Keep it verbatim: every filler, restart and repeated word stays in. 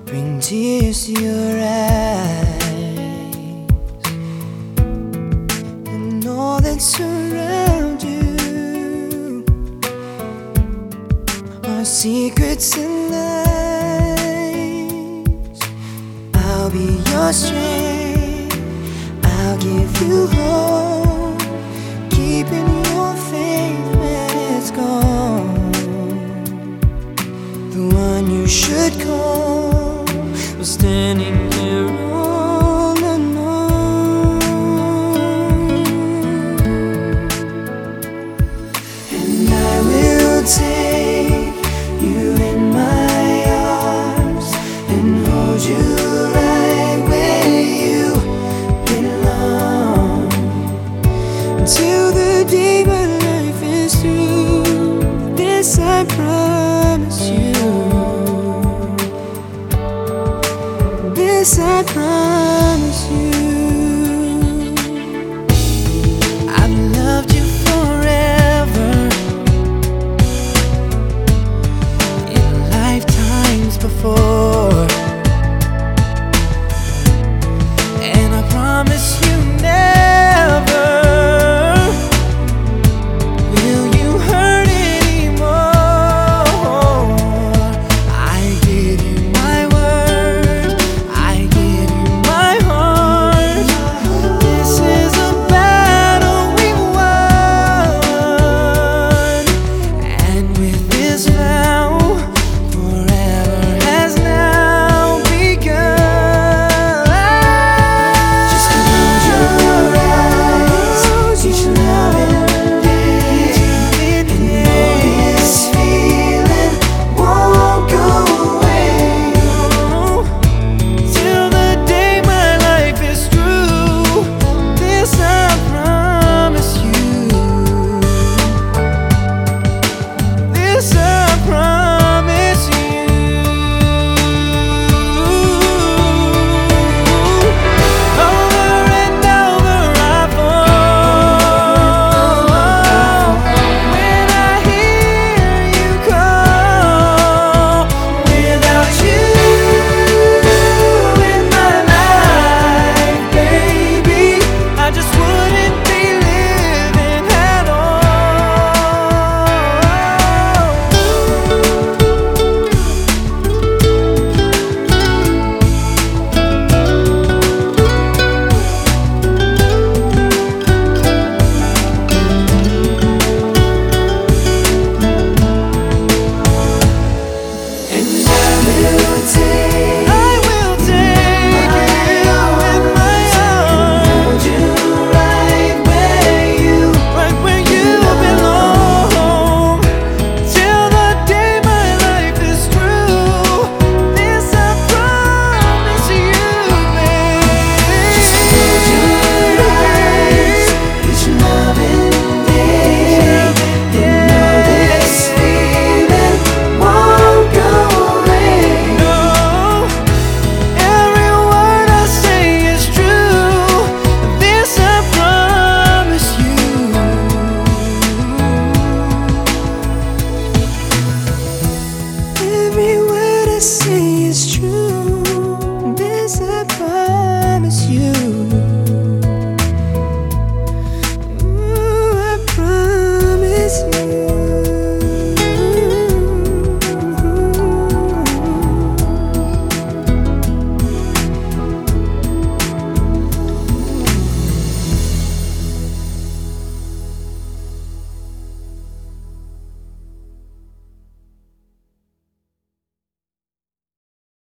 bring tears to your eyes, and all that surround you are secrets and lies. I'll be your strength, I'll give you hope, keeping your faith when it's gone. The one you should call was standing here all alone. And I will take you in my arms and hold you right where you belong, until the day my life is through. This I promise you. This I promise you. I've loved you forever, in lifetimes before, and I promise you never will you hurt anymore. I give you my word, I give you my heart. This is a battle we won, and with this vow, forever has now begun. Just close your eyes, each loving day, and know this feeling won't go away, till the day my life is through. This I promise you. This I promise you. Over and over I fall when I hear you call. Without you in my life, baby, I just wouldn't be living at I will take you in my arms, hold you right where you, right where you belong, till the day my life is through. This I promise you, babe. Just close your eyes, each loving day, and know this feeling won't go away. No, every word I say is true. This I promise you. Every word I say